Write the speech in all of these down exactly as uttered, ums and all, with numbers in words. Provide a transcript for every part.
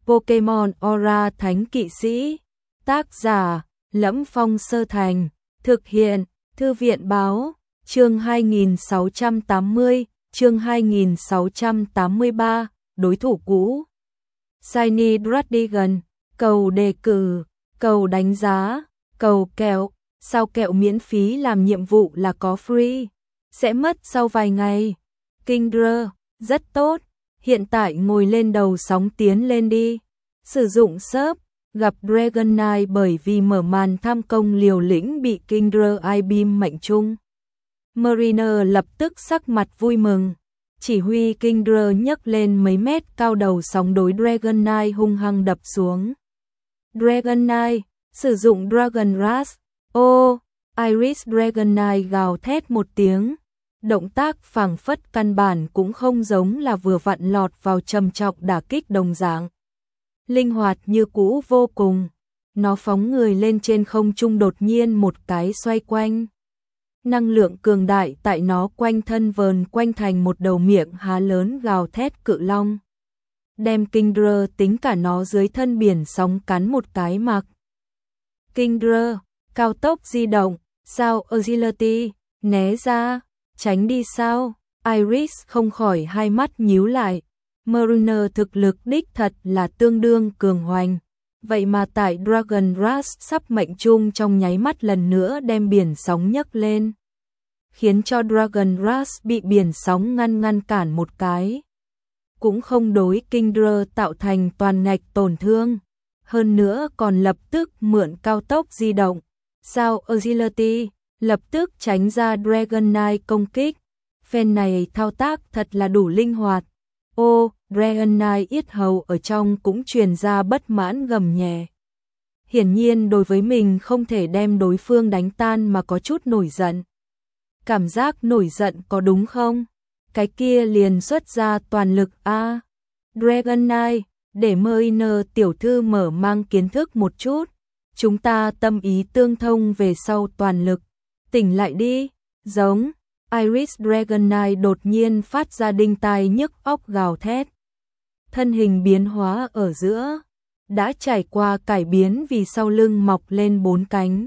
Pokemon Aura Thánh Kỵ Sĩ. Tác giả Lẫm Phong Sơ Thành. Thực hiện Thư viện Báo. Chương hai nghìn sáu trăm tám mươi, chương hai nghìn sáu trăm tám mươi ba, đối thủ cũ. Shiny Dradigan, cầu đề cử, cầu đánh giá, cầu kẹo, sao kẹo miễn phí làm nhiệm vụ là có free, sẽ mất sau vài ngày. Kingdra, rất tốt, hiện tại ngồi lên đầu sóng tiến lên đi. Sử dụng shop, gặp Dragonite bởi vì mở màn tham công liều lĩnh bị Kingdra I-beam mệnh trung. Mariner lập tức sắc mặt vui mừng, chỉ huy Kingdra nhấc lên mấy mét cao đầu sóng đối Dragonite hung hăng đập xuống. Dragonite, sử dụng Dragon Rush. Ô, Iris Dragonite gào thét một tiếng. Động tác phảng phất căn bản cũng không giống là vừa vặn lọt vào trầm trọng đả kích đồng dạng. Linh hoạt như cũ vô cùng. Nó phóng người lên trên không trung đột nhiên một cái xoay quanh. Năng lượng cường đại tại nó quanh thân vờn quanh thành một đầu miệng há lớn gào thét cự long. Đem Kingdra tính cả nó dưới thân biển sóng cắn một cái mặc. Kingdra, cao tốc di động, sao agility, né ra, tránh đi sao. Iris không khỏi hai mắt nhíu lại. Mariner thực lực đích thật là tương đương cường hoành. Vậy mà tại Dragon Rush sắp mệnh trung trong nháy mắt lần nữa đem biển sóng nhấc lên. Khiến cho Dragon Rush bị biển sóng ngăn ngăn cản một cái. Cũng không đối Kingdra tạo thành toàn ngạch tổn thương. Hơn nữa còn lập tức mượn cao tốc di động. Sao agility, lập tức tránh ra Dragonite công kích. Phen này thao tác thật là đủ linh hoạt. Ô, Dragonite yết hầu ở trong cũng truyền ra bất mãn gầm nhẹ. Hiển nhiên đối với mình không thể đem đối phương đánh tan mà có chút nổi giận. Cảm giác nổi giận có đúng không? Cái kia liền xuất ra toàn lực a. À, Dragonite, để Mariner tiểu thư mở mang kiến thức một chút. Chúng ta tâm ý tương thông về sau toàn lực. Tỉnh lại đi, giống. Iris Dragonite đột nhiên phát ra đinh tai nhức óc gào thét. Thân hình biến hóa ở giữa, đã trải qua cải biến vì sau lưng mọc lên bốn cánh.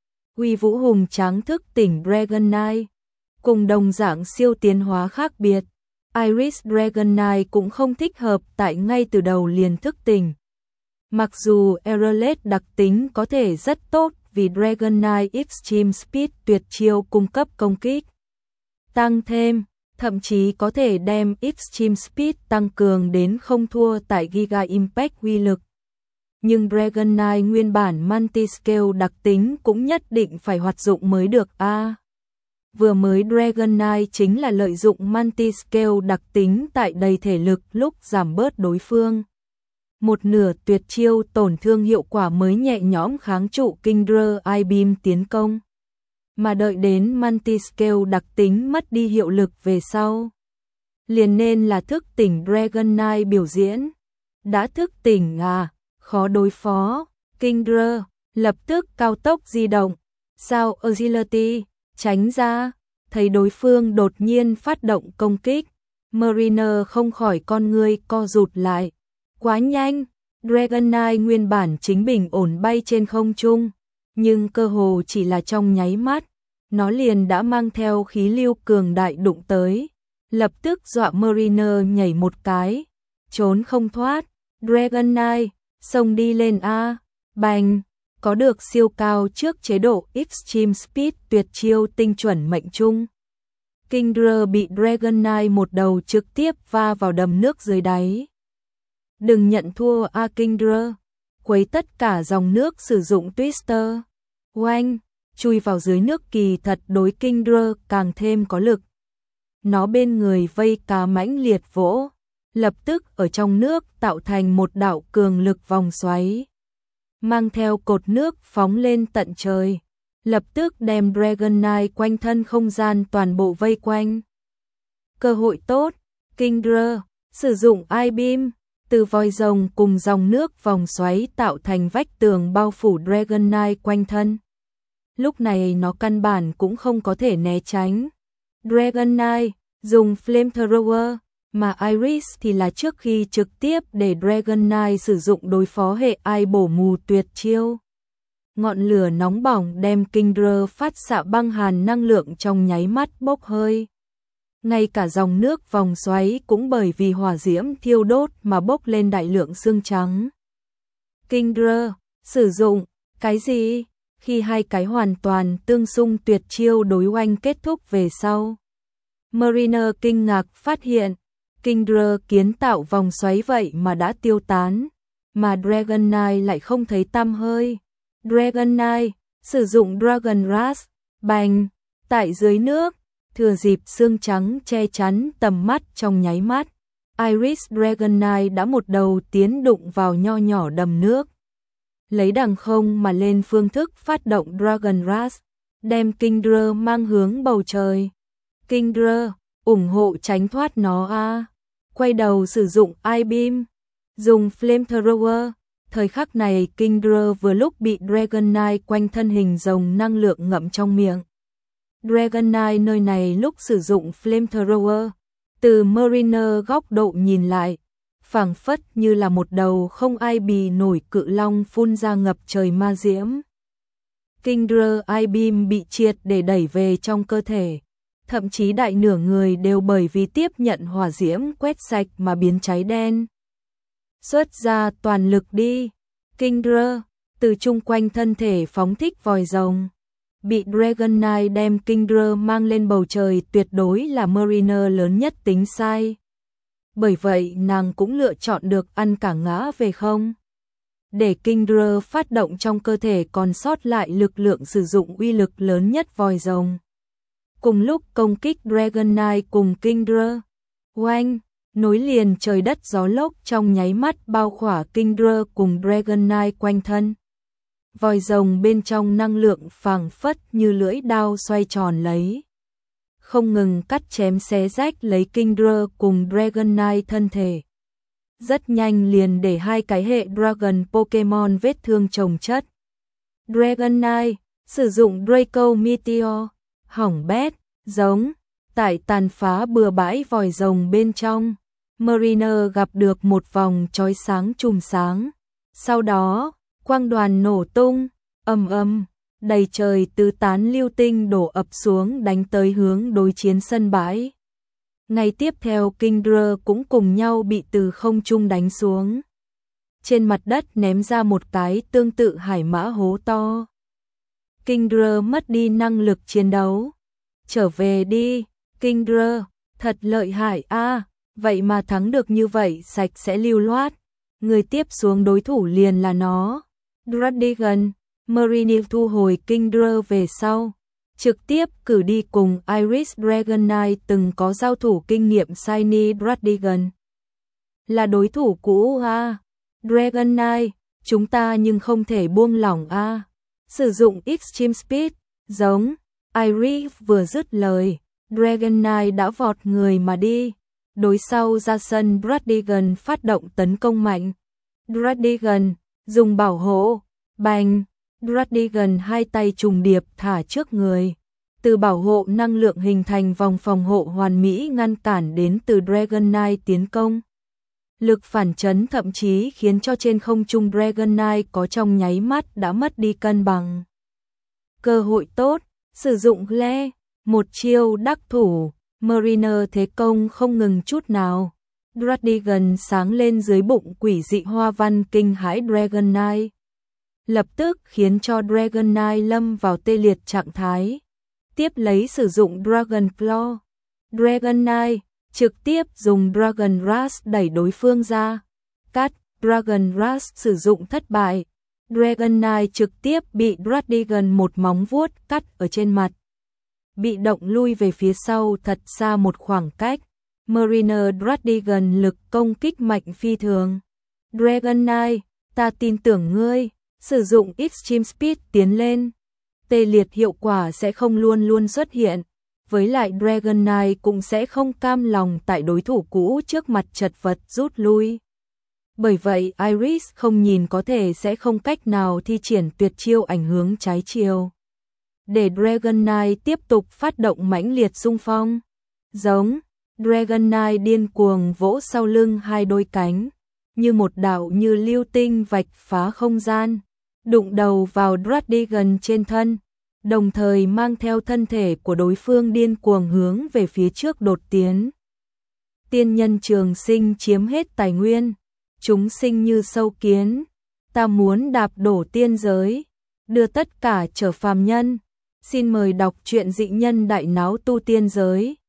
Uy vũ hùng tráng thức tỉnh Dragonite, cùng đồng dạng siêu tiến hóa khác biệt. Iris Dragonite cũng không thích hợp tại ngay từ đầu liền thức tỉnh. Mặc dù Aerolite đặc tính có thể rất tốt vì Dragonite Extreme Speed tuyệt chiêu cung cấp công kích. Tăng thêm, thậm chí có thể đem Extreme Speed tăng cường đến không thua tại Giga Impact uy lực. Nhưng Dragonite nguyên bản Multiscale đặc tính cũng nhất định phải hoạt dụng mới được a. À, vừa mới Dragonite chính là lợi dụng Multiscale đặc tính tại đầy thể lực lúc giảm bớt đối phương. Một nửa tuyệt chiêu tổn thương hiệu quả mới nhẹ nhõm kháng trụ Kingdra I-beam tiến công. Mà đợi đến Multiscale đặc tính mất đi hiệu lực về sau, liền nên là thức tỉnh Dragonite biểu diễn. Đã thức tỉnh à, khó đối phó. Kingdra, lập tức cao tốc di động. Sao agility, tránh ra. Thấy đối phương đột nhiên phát động công kích, Mariner không khỏi con ngươi co rụt lại. Quá nhanh, Dragonite nguyên bản chính bình ổn bay trên không trung. Nhưng cơ hồ chỉ là trong nháy mắt, nó liền đã mang theo khí lưu cường đại đụng tới, lập tức dọa Mariner nhảy một cái, trốn không thoát. Dragonite, xông đi lên a, bành, có được siêu cao trước chế độ Extreme Speed tuyệt chiêu tinh chuẩn mệnh trung. Kingdra bị Dragonite một đầu trực tiếp va vào đầm nước dưới đáy. Đừng nhận thua a Kingdra, quấy tất cả dòng nước sử dụng Twister. Oanh, chui vào dưới nước kỳ thật đối Kingdra càng thêm có lực. Nó bên người vây cá mãnh liệt vỗ, lập tức ở trong nước tạo thành một đạo cường lực vòng xoáy. Mang theo cột nước phóng lên tận trời, lập tức đem Dragonite quanh thân không gian toàn bộ vây quanh. Cơ hội tốt, Kingdra, sử dụng I-beam. Từ vòi rồng cùng dòng nước vòng xoáy tạo thành vách tường bao phủ Dragonite quanh thân. Lúc này nó căn bản cũng không có thể né tránh. Dragonite, dùng Flamethrower, mà Iris thì là trước khi trực tiếp để Dragon Knight sử dụng đối phó hệ ai bổ mù tuyệt chiêu. Ngọn lửa nóng bỏng đem Kingdra phát xạ băng hàn năng lượng trong nháy mắt bốc hơi. Ngay cả dòng nước vòng xoáy cũng bởi vì hỏa diễm thiêu đốt mà bốc lên đại lượng xương trắng. Kingdra, sử dụng, cái gì? Khi hai cái hoàn toàn tương xung tuyệt chiêu đối oanh kết thúc về sau. Mariner kinh ngạc phát hiện, Kingdra kiến tạo vòng xoáy vậy mà đã tiêu tán, mà Dragon Knight lại không thấy tăm hơi. Dragon Knight, sử dụng Dragon Rush, bành, tại dưới nước, thừa dịp xương trắng che chắn tầm mắt trong nháy mắt. Iris Dragon Knight đã một đầu tiến đụng vào nho nhỏ đầm nước. Lấy đằng không mà lên phương thức phát động Dragon Rush, đem Kingdra mang hướng bầu trời. Kingdra, ủng hộ tránh thoát nó a. Quay đầu sử dụng I-Beam, dùng Flamethrower. Thời khắc này Kingdra vừa lúc bị Dragon Knight quanh thân hình rồng năng lượng ngậm trong miệng. Dragon Knight nơi này lúc sử dụng Flamethrower, từ Mariner góc độ nhìn lại, phảng phất như là một đầu không ai bì nổi cự long phun ra ngập trời ma diễm. Kingdra I-Beam bị triệt để đẩy về trong cơ thể, thậm chí đại nửa người đều bởi vì tiếp nhận hỏa diễm quét sạch mà biến cháy đen. Xuất ra toàn lực đi, Kingdra, từ chung quanh thân thể phóng thích vòi rồng. Bị Dragon Knight đem Kingdra mang lên bầu trời tuyệt đối là Mariner lớn nhất tính sai. Bởi vậy nàng cũng lựa chọn được ăn cả ngã về không. Để Kingdra phát động trong cơ thể còn sót lại lực lượng sử dụng uy lực lớn nhất vòi rồng. Cùng lúc công kích Dragon Knight cùng Kingdra, oanh, nối liền trời đất gió lốc trong nháy mắt bao khỏa Kingdra cùng Dragon Knight quanh thân. Vòi rồng bên trong năng lượng phảng phất như lưỡi dao xoay tròn lấy, không ngừng cắt chém xé rách lấy Kingdra cùng Dragon Knight thân thể. Rất nhanh liền để hai cái hệ Dragon Pokemon vết thương chồng chất. Dragon Knight, sử dụng Draco Meteor, hỏng bét, giống, tại tàn phá bừa bãi vòi rồng bên trong. Mariner gặp được một vòng chói sáng chùm sáng. Sau đó, quang đoàn nổ tung, ầm ầm, đầy trời tứ tán lưu tinh đổ ập xuống đánh tới hướng đối chiến sân bãi. Ngày tiếp theo Kingdra cũng cùng nhau bị từ không trung đánh xuống. Trên mặt đất ném ra một cái tương tự hải mã hố to. Kingdra mất đi năng lực chiến đấu. Trở về đi, Kingdra, thật lợi hại a, vậy mà thắng được như vậy sạch sẽ lưu loát. Người tiếp xuống đối thủ liền là nó. Dradigan, Mariner thu hồi Kingdra về sau, trực tiếp cử đi cùng Iris Dragon Knight từng có giao thủ kinh nghiệm Shiny Dradigan. Là đối thủ cũ a, Dragon Knight, chúng ta nhưng không thể buông lỏng a. Sử dụng Extreme Speed, giống, Iris vừa dứt lời, Dragon Knight đã vọt người mà đi. Đối sau ra sân Dradigan phát động tấn công mạnh. Dradigan, dùng bảo hộ, bành, Dradigan hai tay trùng điệp thả trước người. Từ bảo hộ năng lượng hình thành vòng phòng hộ hoàn mỹ ngăn cản đến từ Dragon Knight tiến công. Lực phản chấn thậm chí khiến cho trên không trung Dragon Knight có trong nháy mắt đã mất đi cân bằng. Cơ hội tốt, sử dụng Gle, một chiêu đắc thủ, Mariner thế công không ngừng chút nào. Dradigan sáng lên dưới bụng quỷ dị hoa văn kinh hãi Dragon Knight. Lập tức khiến cho Dragon Knight lâm vào tê liệt trạng thái. Tiếp lấy sử dụng Dragon Claw. Dragon Knight trực tiếp dùng Dragon Rush đẩy đối phương ra. Cắt, Dragon Rush sử dụng thất bại. Dragon Knight trực tiếp bị Dradigan một móng vuốt cắt ở trên mặt. Bị động lui về phía sau thật xa một khoảng cách. Mariner Dradigan lực công kích mạnh phi thường. Dragon Knight, ta tin tưởng ngươi, sử dụng Extreme Speed tiến lên. Tê liệt hiệu quả sẽ không luôn luôn xuất hiện. Với lại Dragon Knight cũng sẽ không cam lòng tại đối thủ cũ trước mặt chật vật rút lui. Bởi vậy Iris không nhìn có thể sẽ không cách nào thi triển tuyệt chiêu ảnh hướng trái chiều. Để Dragon Knight tiếp tục phát động mãnh liệt xung phong. Giống, Dragon Knight điên cuồng vỗ sau lưng hai đôi cánh, như một đạo như lưu tinh vạch phá không gian, đụng đầu vào Dragon trên thân, đồng thời mang theo thân thể của đối phương điên cuồng hướng về phía trước đột tiến. Tiên nhân trường sinh chiếm hết tài nguyên, chúng sinh như sâu kiến, ta muốn đạp đổ tiên giới, đưa tất cả trở phàm nhân. Xin mời đọc truyện Dị Nhân Đại Náo Tu Tiên Giới.